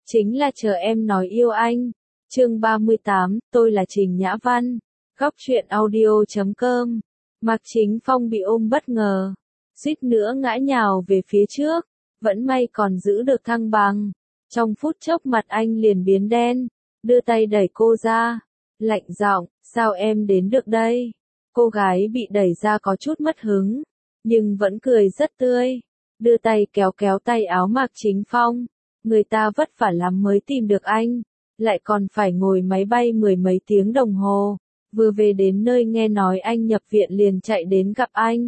chính là chờ em nói yêu anh. Chương 38, tôi là Trình Nhã Văn. Góc truyện audio.com. Mạc Chính Phong bị ôm bất ngờ, suýt nữa ngã nhào về phía trước, vẫn may còn giữ được thăng bằng. Trong phút chốc mặt anh liền biến đen, đưa tay đẩy cô ra, lạnh giọng, sao em đến được đây? Cô gái bị đẩy ra có chút mất hứng, nhưng vẫn cười rất tươi, đưa tay kéo kéo tay áo Mạc Chính Phong. Người ta vất vả lắm mới tìm được anh, lại còn phải ngồi máy bay mười mấy tiếng đồng hồ. Vừa về đến nơi nghe nói anh nhập viện liền chạy đến gặp anh.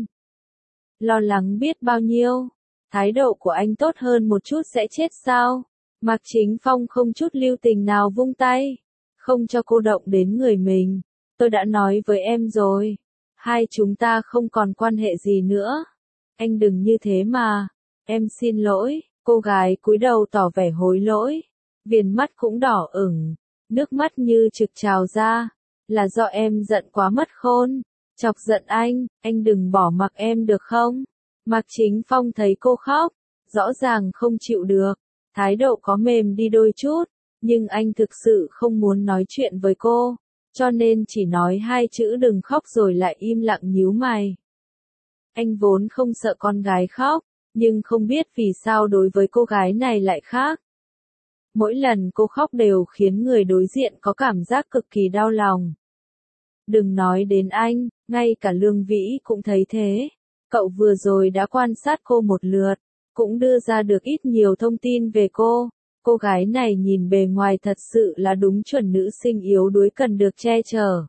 Lo lắng biết bao nhiêu, thái độ của anh tốt hơn một chút sẽ chết sao? Mạc Chính Phong không chút lưu tình nào vung tay, không cho cô động đến người mình. Tôi đã nói với em rồi, hai chúng ta không còn quan hệ gì nữa. Anh đừng như thế mà, em xin lỗi. Cô gái cúi đầu tỏ vẻ hối lỗi, viền mắt cũng đỏ ửng, nước mắt như trực trào ra. Là do em giận quá mất khôn, chọc giận anh đừng bỏ mặc em được không? Mạc Chính Phong thấy cô khóc, rõ ràng không chịu được, thái độ có mềm đi đôi chút, nhưng anh thực sự không muốn nói chuyện với cô, cho nên chỉ nói hai chữ đừng khóc rồi lại im lặng nhíu mày. Anh vốn không sợ con gái khóc, nhưng không biết vì sao đối với cô gái này lại khác. Mỗi lần cô khóc đều khiến người đối diện có cảm giác cực kỳ đau lòng. Đừng nói đến anh, ngay cả Lương Vĩ cũng thấy thế. Cậu vừa rồi đã quan sát cô một lượt, cũng đưa ra được ít nhiều thông tin về cô. Cô gái này nhìn bề ngoài thật sự là đúng chuẩn nữ sinh yếu đuối cần được che chở.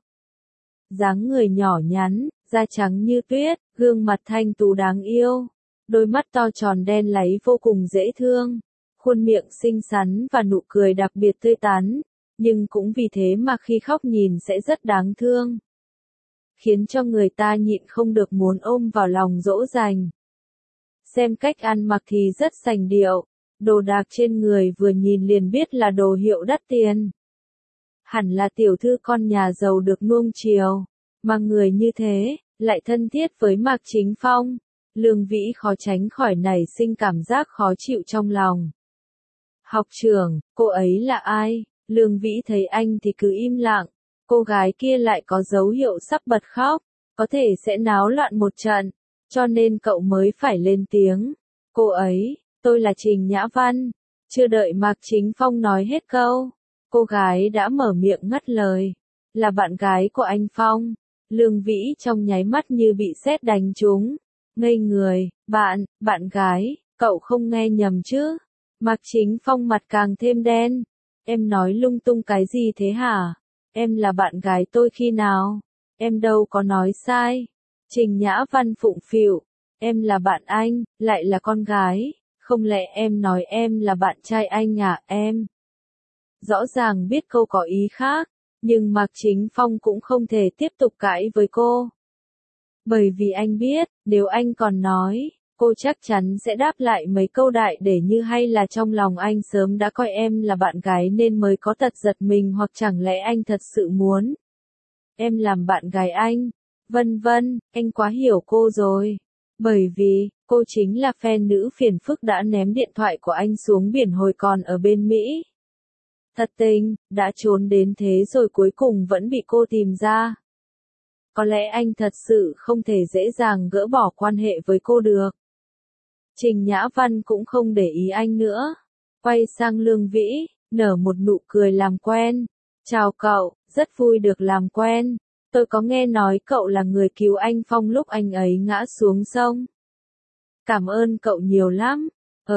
Dáng người nhỏ nhắn, da trắng như tuyết, gương mặt thanh tú đáng yêu, đôi mắt to tròn đen láy vô cùng dễ thương, khuôn miệng xinh xắn và nụ cười đặc biệt tươi tắn, nhưng cũng vì thế mà khi khóc nhìn sẽ rất đáng thương, khiến cho người ta nhịn không được muốn ôm vào lòng dỗ dành. Xem cách ăn mặc thì rất sành điệu, đồ đạc trên người vừa nhìn liền biết là đồ hiệu đắt tiền. Hẳn là tiểu thư con nhà giàu được nuông chiều, mà người như thế, lại thân thiết với Mạc Chính Phong. Lương Vĩ khó tránh khỏi nảy sinh cảm giác khó chịu trong lòng. Học trưởng, cô ấy là ai? Lương Vĩ thấy anh thì cứ im lặng, cô gái kia lại có dấu hiệu sắp bật khóc, có thể sẽ náo loạn một trận, cho nên cậu mới phải lên tiếng. Cô ấy, tôi là Trình Nhã Văn. Chưa đợi Mạc Chính Phong nói hết câu, cô gái đã mở miệng ngắt lời. Là bạn gái của anh Phong. Lương Vĩ trong nháy mắt như bị sét đánh trúng. Ngây người, bạn gái, cậu không nghe nhầm chứ? Mạc Chính Phong mặt càng thêm đen. Em nói lung tung cái gì thế hả? Em là bạn gái tôi khi nào? Em đâu có nói sai. Trình Nhã Văn phụng phịu. Em là bạn anh, lại là con gái. Không lẽ em nói em là bạn trai anh à em? Rõ ràng biết câu có ý khác, nhưng Mạc Chính Phong cũng không thể tiếp tục cãi với cô. Bởi vì anh biết, nếu anh còn nói, cô chắc chắn sẽ đáp lại mấy câu đại để như hay là trong lòng anh sớm đã coi em là bạn gái nên mới có tật giật mình, hoặc chẳng lẽ anh thật sự muốn em làm bạn gái anh, vân vân. Anh quá hiểu cô rồi. Bởi vì, cô chính là fan nữ phiền phức đã ném điện thoại của anh xuống biển hồi còn ở bên Mỹ. Thật tình, đã trốn đến thế rồi cuối cùng vẫn bị cô tìm ra. Có lẽ anh thật sự không thể dễ dàng gỡ bỏ quan hệ với cô được. Trình Nhã Văn cũng không để ý anh nữa. Quay sang Lương Vĩ, nở một nụ cười làm quen. Chào cậu, rất vui được làm quen. Tôi có nghe nói cậu là người cứu anh Phong lúc anh ấy ngã xuống sông. Cảm ơn cậu nhiều lắm.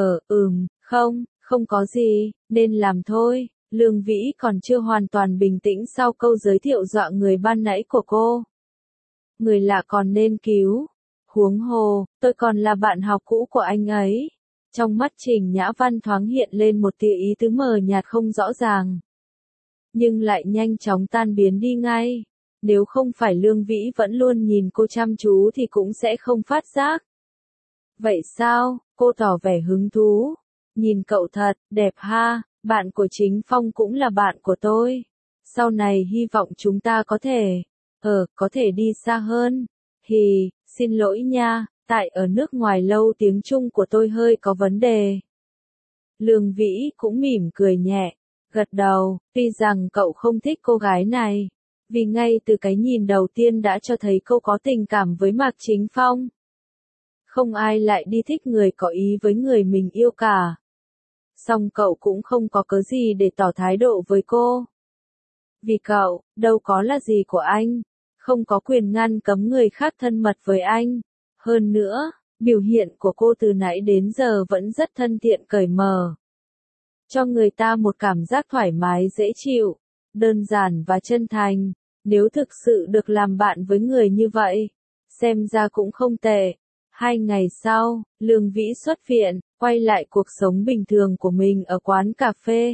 Không có gì, nên làm thôi. Lương Vĩ còn chưa hoàn toàn bình tĩnh sau câu giới thiệu dọa người ban nãy của cô. Người lạ còn nên cứu. Huống hồ, tôi còn là bạn học cũ của anh ấy. Trong mắt Trình Nhã Văn thoáng hiện lên một tia ý tứ mờ nhạt không rõ ràng, nhưng lại nhanh chóng tan biến đi ngay. Nếu không phải Lương Vĩ vẫn luôn nhìn cô chăm chú thì cũng sẽ không phát giác. Vậy sao? Cô tỏ vẻ hứng thú. Nhìn cậu thật đẹp ha, bạn của Chính Phong cũng là bạn của tôi. Sau này hy vọng chúng ta có thể đi xa hơn. Xin lỗi nha, tại ở nước ngoài lâu tiếng Trung của tôi hơi có vấn đề. Lương Vĩ cũng mỉm cười nhẹ, gật đầu, tuy rằng cậu không thích cô gái này, vì ngay từ cái nhìn đầu tiên đã cho thấy cô có tình cảm với Mạc Chính Phong. Không ai lại đi thích người có ý với người mình yêu cả. Song cậu cũng không có cớ gì để tỏ thái độ với cô. Vì cậu, đâu có là gì của anh, không có quyền ngăn cấm người khác thân mật với anh. Hơn nữa, biểu hiện của cô từ nãy đến giờ vẫn rất thân thiện cởi mở. Cho người ta một cảm giác thoải mái dễ chịu, đơn giản và chân thành. Nếu thực sự được làm bạn với người như vậy, xem ra cũng không tệ. 2 ngày sau, Lương Vĩ xuất viện, quay lại cuộc sống bình thường của mình ở quán cà phê.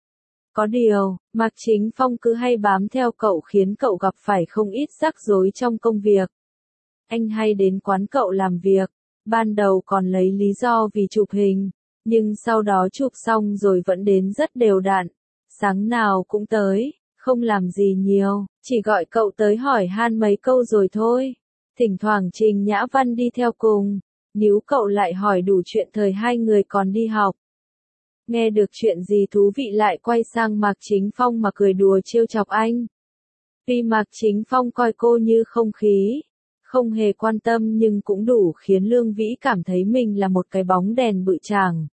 Có điều, Mạc Chính Phong cứ hay bám theo cậu khiến cậu gặp phải không ít rắc rối trong công việc. Anh hay đến quán cậu làm việc, ban đầu còn lấy lý do vì chụp hình, nhưng sau đó chụp xong rồi vẫn đến rất đều đặn. Sáng nào cũng tới, không làm gì nhiều, chỉ gọi cậu tới hỏi han mấy câu rồi thôi. Thỉnh thoảng Trình Nhã Văn đi theo cùng, níu cậu lại hỏi đủ chuyện thời hai người còn đi học. Nghe được chuyện gì thú vị lại quay sang Mạc Chính Phong mà cười đùa trêu chọc anh. Tuy Mạc Chính Phong coi cô như không khí, không hề quan tâm nhưng cũng đủ khiến Lương Vĩ cảm thấy mình là một cái bóng đèn bự chảng.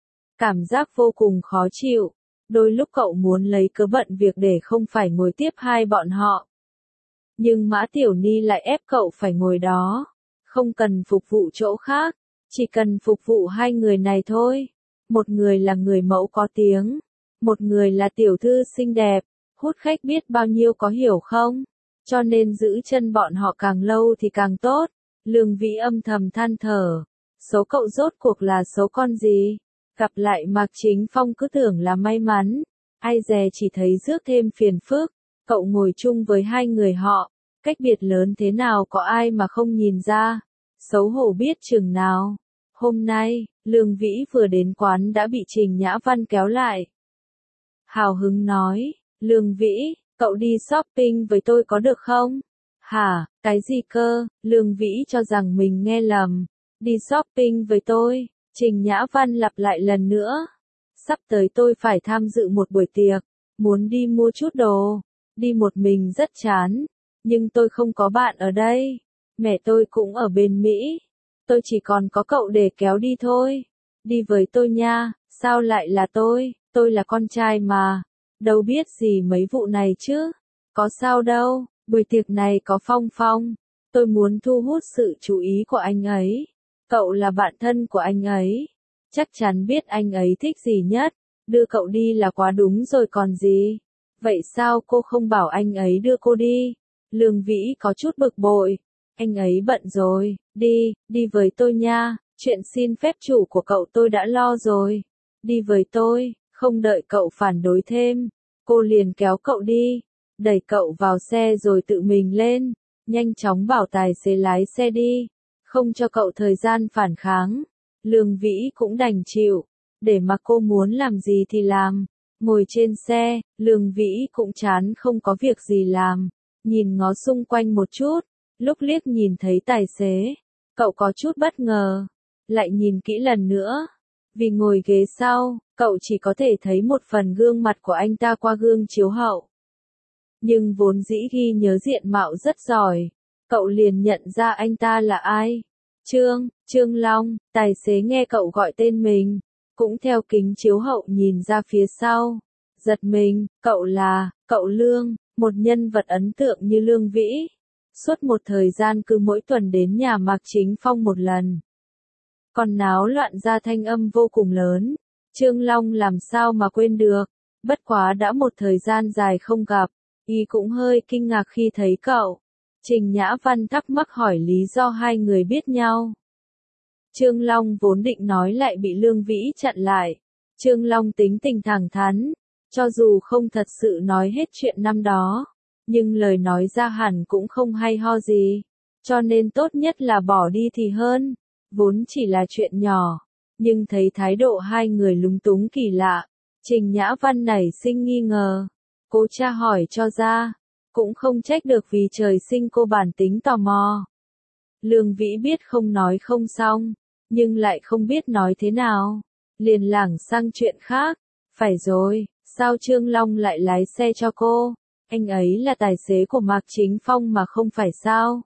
Cảm giác vô cùng khó chịu, đôi lúc cậu muốn lấy cớ bận việc để không phải ngồi tiếp hai bọn họ. Nhưng Mã Tiểu Ni lại ép cậu phải ngồi đó, không cần phục vụ chỗ khác, chỉ cần phục vụ hai người này thôi. Một người là người mẫu có tiếng, một người là tiểu thư xinh đẹp, hút khách biết bao nhiêu có hiểu không? Cho nên giữ chân bọn họ càng lâu thì càng tốt. Lương Vĩ âm thầm than thở, số cậu rốt cuộc là số con gì? Gặp lại Mạc Chính Phong cứ tưởng là may mắn, ai dè chỉ thấy rước thêm phiền phức. Cậu ngồi chung với hai người họ, cách biệt lớn thế nào có ai mà không nhìn ra, xấu hổ biết chừng nào. Hôm nay, Lương Vĩ vừa đến quán đã bị Trình Nhã Văn kéo lại. Hào hứng nói, Lương Vĩ, cậu đi shopping với tôi có được không? Hả, cái gì cơ? Lương Vĩ cho rằng mình nghe lầm. Đi shopping với tôi, Trình Nhã Văn lặp lại lần nữa. Sắp tới tôi phải tham dự một buổi tiệc, muốn đi mua chút đồ. Đi một mình rất chán, nhưng tôi không có bạn ở đây. Mẹ tôi cũng ở bên Mỹ. Tôi chỉ còn có cậu để kéo đi thôi. Đi với tôi nha, sao lại là tôi là con trai mà. Đâu biết gì mấy vụ này chứ. Có sao đâu, buổi tiệc này có Phong Phong. Tôi muốn thu hút sự chú ý của anh ấy. Cậu là bạn thân của anh ấy. Chắc chắn biết anh ấy thích gì nhất. Đưa cậu đi là quá đúng rồi còn gì. Vậy sao cô không bảo anh ấy đưa cô đi? Lương Vĩ có chút bực bội. Anh ấy bận rồi, đi với tôi nha, chuyện xin phép chủ của cậu tôi đã lo rồi. Đi với tôi, không đợi cậu phản đối thêm. Cô liền kéo cậu đi, đẩy cậu vào xe rồi tự mình lên, nhanh chóng bảo tài xế lái xe đi, không cho cậu thời gian phản kháng. Lương Vĩ cũng đành chịu, để mà cô muốn làm gì thì làm. Ngồi trên xe, Lương Vĩ cũng chán không có việc gì làm, nhìn ngó xung quanh một chút, lúc liếc nhìn thấy tài xế, cậu có chút bất ngờ, lại nhìn kỹ lần nữa, vì ngồi ghế sau, cậu chỉ có thể thấy một phần gương mặt của anh ta qua gương chiếu hậu. Nhưng vốn dĩ ghi nhớ diện mạo rất giỏi, cậu liền nhận ra anh ta là ai. Trương Long, tài xế nghe cậu gọi tên mình, cũng theo kính chiếu hậu nhìn ra phía sau, giật mình, cậu Lương, một nhân vật ấn tượng như Lương Vĩ. Suốt một thời gian cứ mỗi tuần đến nhà Mạc Chính Phong một lần. Còn náo loạn ra thanh âm vô cùng lớn, Trương Long làm sao mà quên được, bất quá đã một thời gian dài không gặp, y cũng hơi kinh ngạc khi thấy cậu. Trình Nhã Văn thắc mắc hỏi lý do hai người biết nhau. Trương Long vốn định nói lại bị Lương Vĩ chặn lại. Trương Long tính tình thẳng thắn, cho dù không thật sự nói hết chuyện năm đó, nhưng lời nói ra hẳn cũng không hay ho gì, cho nên tốt nhất là bỏ đi thì hơn. Vốn chỉ là chuyện nhỏ, nhưng thấy thái độ hai người lúng túng kỳ lạ, Trình Nhã Văn nảy sinh nghi ngờ, cố tra hỏi cho ra, cũng không trách được vì trời sinh cô bản tính tò mò. Lương Vĩ biết không nói không xong, nhưng lại không biết nói thế nào. liền lảng sang chuyện khác. Phải rồi, sao Trương Long lại lái xe cho cô? Anh ấy là tài xế của Mạc Chính Phong mà không phải sao?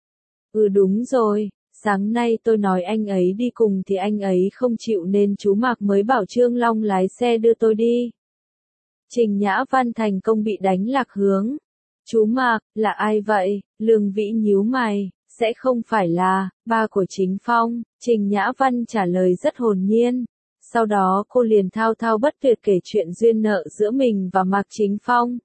Ừ đúng rồi, sáng nay tôi nói anh ấy đi cùng thì anh ấy không chịu nên chú Mạc mới bảo Trương Long lái xe đưa tôi đi. Trình Nhã Văn thành công bị đánh lạc hướng. Chú Mạc, là ai vậy? Lương Vĩ nhíu mày, sẽ không phải là ba của Chính Phong. Trình Nhã Văn trả lời rất hồn nhiên. Sau đó cô liền thao thao bất tuyệt kể chuyện duyên nợ giữa mình và Mạc Chính Phong.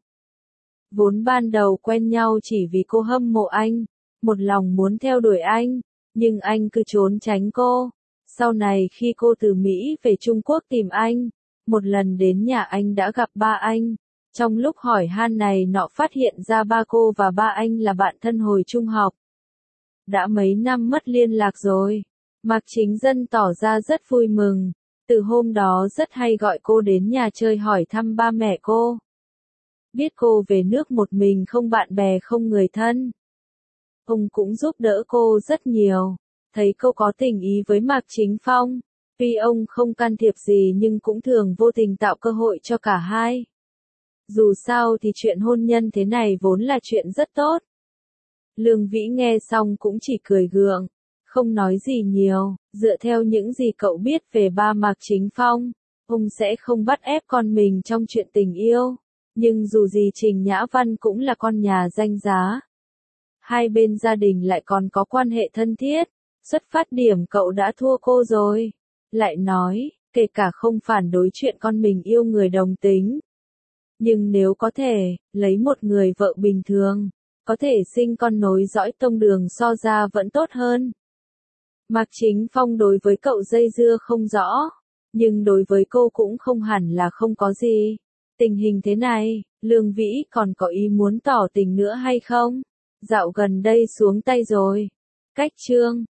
Vốn ban đầu quen nhau chỉ vì cô hâm mộ anh, một lòng muốn theo đuổi anh, nhưng anh cứ trốn tránh cô. Sau này khi cô từ Mỹ về Trung Quốc tìm anh, một lần đến nhà anh đã gặp ba anh. Trong lúc hỏi han này nọ phát hiện ra ba cô và ba anh là bạn thân hồi trung học. Đã mấy năm mất liên lạc rồi. Mạc Chính Dân tỏ ra rất vui mừng. Từ hôm đó rất hay gọi cô đến nhà chơi hỏi thăm ba mẹ cô. Biết cô về nước một mình không bạn bè không người thân. Ông cũng giúp đỡ cô rất nhiều. Thấy cô có tình ý với Mạc Chính Phong. Tuy ông không can thiệp gì nhưng cũng thường vô tình tạo cơ hội cho cả hai. Dù sao thì chuyện hôn nhân thế này vốn là chuyện rất tốt. Lương Vĩ nghe xong cũng chỉ cười gượng, không nói gì nhiều. Dựa theo những gì cậu biết về ba Mạc Chính Phong, ông sẽ không bắt ép con mình trong chuyện tình yêu. Nhưng dù gì Trình Nhã Văn cũng là con nhà danh giá. Hai bên gia đình lại còn có quan hệ thân thiết. Xuất phát điểm cậu đã thua cô rồi. Lại nói, kể cả không phản đối chuyện con mình yêu người đồng tính. Nhưng nếu có thể, lấy một người vợ bình thường, có thể sinh con nối dõi tông đường so ra vẫn tốt hơn. Mạc Chính Phong đối với cậu dây dưa không rõ, nhưng đối với cô cũng không hẳn là không có gì. Tình hình thế này, Lương Vĩ còn có ý muốn tỏ tình nữa hay không? Dạo gần đây xuống tay rồi. Cách chương